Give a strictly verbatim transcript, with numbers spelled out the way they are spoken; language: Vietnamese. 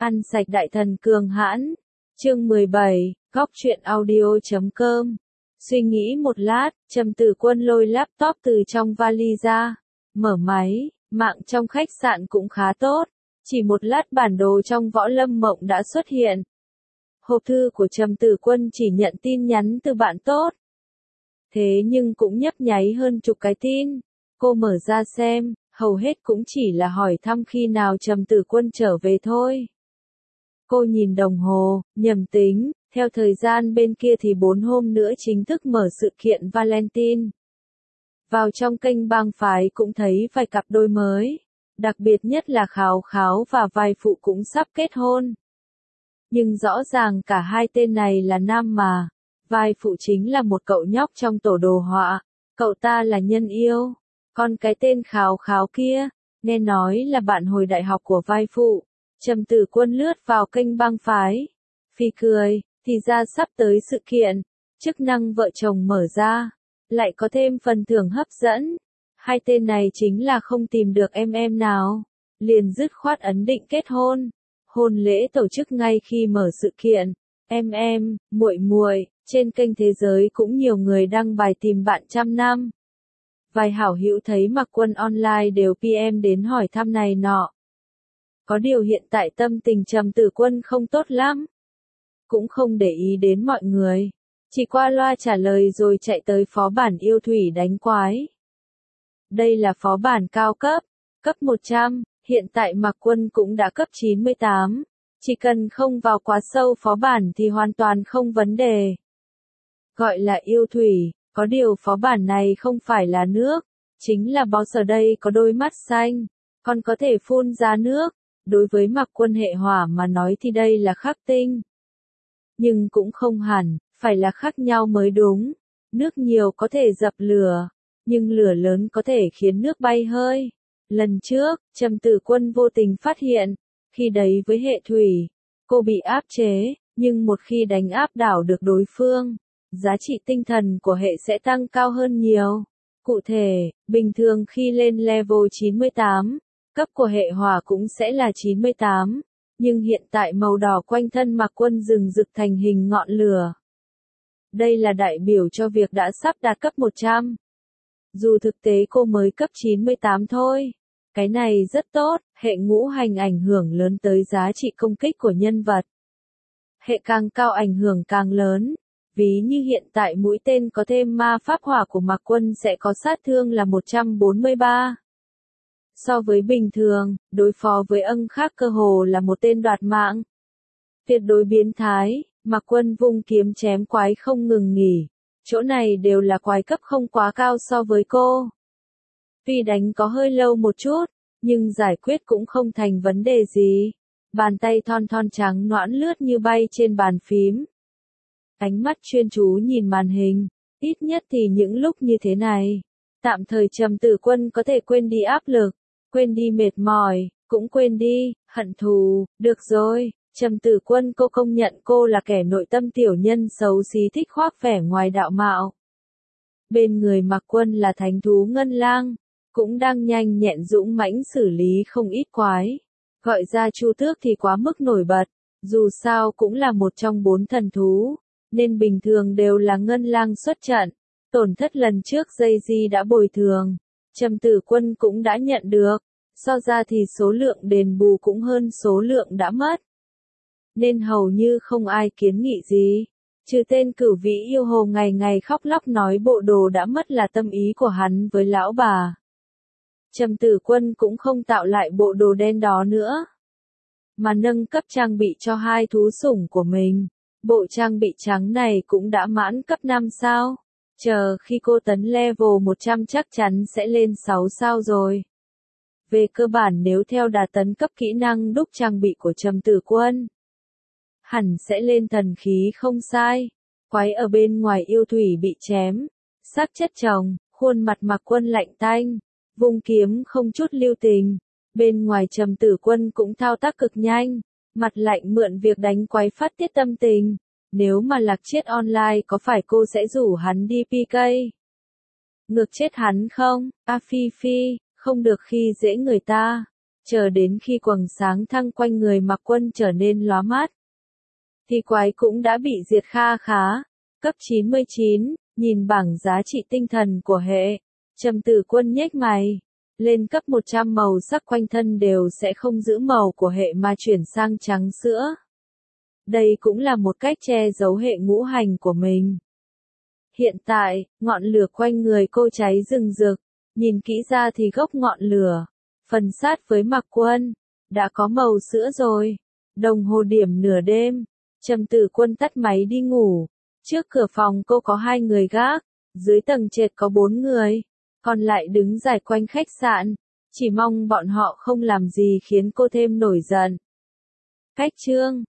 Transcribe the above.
Ăn sạch đại thần cường hãn. Chương mười bảy, góc truyện audio chấm com. Suy nghĩ một lát, Trầm Tử Quân lôi laptop từ trong vali ra, mở máy, mạng trong khách sạn cũng khá tốt, chỉ một lát bản đồ trong Võ Lâm Mộng đã xuất hiện. Hộp thư của Trầm Tử Quân chỉ nhận tin nhắn từ bạn tốt. Thế nhưng cũng nhấp nháy hơn chục cái tin. Cô mở ra xem, hầu hết cũng chỉ là hỏi thăm khi nào Trầm Tử Quân trở về thôi. Cô nhìn đồng hồ, nhầm tính, theo thời gian bên kia thì bốn hôm nữa chính thức mở sự kiện Valentine. Vào trong kênh bang phái cũng thấy vài cặp đôi mới, đặc biệt nhất là Kháo Kháo và vai phụ cũng sắp kết hôn. Nhưng rõ ràng cả hai tên này là nam mà, vai phụ chính là một cậu nhóc trong tổ đồ họa, cậu ta là nhân yêu, còn cái tên Kháo Kháo kia, nghe nói là bạn hồi đại học của vai phụ. Trầm Tử Quân lướt vào kênh bang phái, phì cười, thì ra sắp tới sự kiện, chức năng vợ chồng mở ra, lại có thêm phần thưởng hấp dẫn. Hai tên này chính là không tìm được em em nào, liền dứt khoát ấn định kết hôn. Hôn lễ tổ chức ngay khi mở sự kiện. Em em, muội muội, trên kênh thế giới cũng nhiều người đăng bài tìm bạn trăm năm. Vài hảo hữu thấy Mặc Quân online đều pê em đến hỏi thăm này nọ. Có điều hiện tại tâm tình Trầm Tử Quân không tốt lắm. Cũng không để ý đến mọi người. Chỉ qua loa trả lời rồi chạy tới phó bản yêu thủy đánh quái. Đây là phó bản cao cấp, cấp một trăm, hiện tại Mặc Quân cũng đã cấp chín mươi tám. Chỉ cần không vào quá sâu phó bản thì hoàn toàn không vấn đề. Gọi là yêu thủy, có điều phó bản này không phải là nước. Chính là boss ở đây có đôi mắt xanh, còn có thể phun ra nước. Đối với Mặc Quân hệ hỏa mà nói thì đây là khắc tinh. Nhưng cũng không hẳn, phải là khác nhau mới đúng. Nước nhiều có thể dập lửa, nhưng lửa lớn có thể khiến nước bay hơi. Lần trước, Trầm Tử Quân vô tình phát hiện, khi đấy với hệ thủy, cô bị áp chế, nhưng một khi đánh áp đảo được đối phương, giá trị tinh thần của hệ sẽ tăng cao hơn nhiều. Cụ thể, bình thường khi lên level chín mươi tám, cấp của hệ hỏa cũng sẽ là chín mươi tám, nhưng hiện tại màu đỏ quanh thân Mặc Quân rừng rực thành hình ngọn lửa. Đây là đại biểu cho việc đã sắp đạt cấp một trăm. Dù thực tế cô mới cấp chín mươi tám thôi. Cái này rất tốt, hệ ngũ hành ảnh hưởng lớn tới giá trị công kích của nhân vật. Hệ càng cao ảnh hưởng càng lớn. Ví như hiện tại mũi tên có thêm ma pháp hỏa của Mặc Quân sẽ có sát thương là một trăm bốn mươi ba. So với bình thường, đối phó với ân khác cơ hồ là một tên đoạt mạng. Tuyệt đối biến thái, Mặc Quân vung kiếm chém quái không ngừng nghỉ. Chỗ này đều là quái cấp không quá cao so với cô. Tuy đánh có hơi lâu một chút, nhưng giải quyết cũng không thành vấn đề gì. Bàn tay thon thon trắng nõn lướt như bay trên bàn phím. Ánh mắt chuyên chú nhìn màn hình, ít nhất thì những lúc như thế này. Tạm thời Trầm Tử Quân có thể quên đi áp lực, quên đi mệt mỏi, cũng quên đi, hận thù, được rồi. Trầm Tử Quân cô công nhận cô là kẻ nội tâm tiểu nhân xấu xí thích khoác vẻ ngoài đạo mạo. Bên người Mặc Quân là thánh thú Ngân Lang, cũng đang nhanh nhẹn dũng mãnh xử lý không ít quái. Gọi ra Chu Tước thì quá mức nổi bật, dù sao cũng là một trong bốn thần thú, nên bình thường đều là Ngân Lang xuất trận. Tổn thất lần trước dây di đã bồi thường, Trầm Tử Quân cũng đã nhận được, so ra thì số lượng đền bù cũng hơn số lượng đã mất. Nên hầu như không ai kiến nghị gì, trừ tên Cửu Vĩ yêu hồ ngày ngày khóc lóc nói bộ đồ đã mất là tâm ý của hắn với lão bà. Trầm Tử Quân cũng không tạo lại bộ đồ đen đó nữa, mà nâng cấp trang bị cho hai thú sủng của mình. Bộ trang bị trắng này cũng đã mãn cấp năm sao. Chờ khi cô tấn level một trăm chắc chắn sẽ lên sáu sao rồi. Về cơ bản nếu theo đà tấn cấp kỹ năng đúc trang bị của Trầm Tử Quân, hẳn sẽ lên thần khí không sai. Quái ở bên ngoài yêu thủy bị chém, xác chất chồng, khuôn mặt Mặc Quân lạnh tanh, vung kiếm không chút lưu tình. Bên ngoài Trầm Tử Quân cũng thao tác cực nhanh, mặt lạnh mượn việc đánh quái phát tiết tâm tình. Nếu mà Lạc Chiết online có phải cô sẽ rủ hắn đi pê ca? Ngược chết hắn không? A Phi Phi, không được khi dễ người ta. Chờ đến khi quầng sáng thăng quanh người Mạc Quân trở nên lóa mắt, thì quái cũng đã bị diệt kha khá. Cấp chín mươi chín, nhìn bảng giá trị tinh thần của hệ. Trầm Tử Quân nhếch mày. Lên cấp một trăm màu sắc quanh thân đều sẽ không giữ màu của hệ mà chuyển sang trắng sữa. Đây cũng là một cách che giấu hệ ngũ hành của mình. Hiện tại, ngọn lửa quanh người cô cháy rừng rực. Nhìn kỹ ra thì gốc ngọn lửa, phần sát với Mạc Quân, đã có màu sữa rồi. Đồng hồ điểm nửa đêm. Trầm Tử Quân tắt máy đi ngủ. Trước cửa phòng cô có hai người gác, dưới tầng trệt có bốn người, còn lại đứng rải quanh khách sạn, chỉ mong bọn họ không làm gì khiến cô thêm nổi giận. Cách chương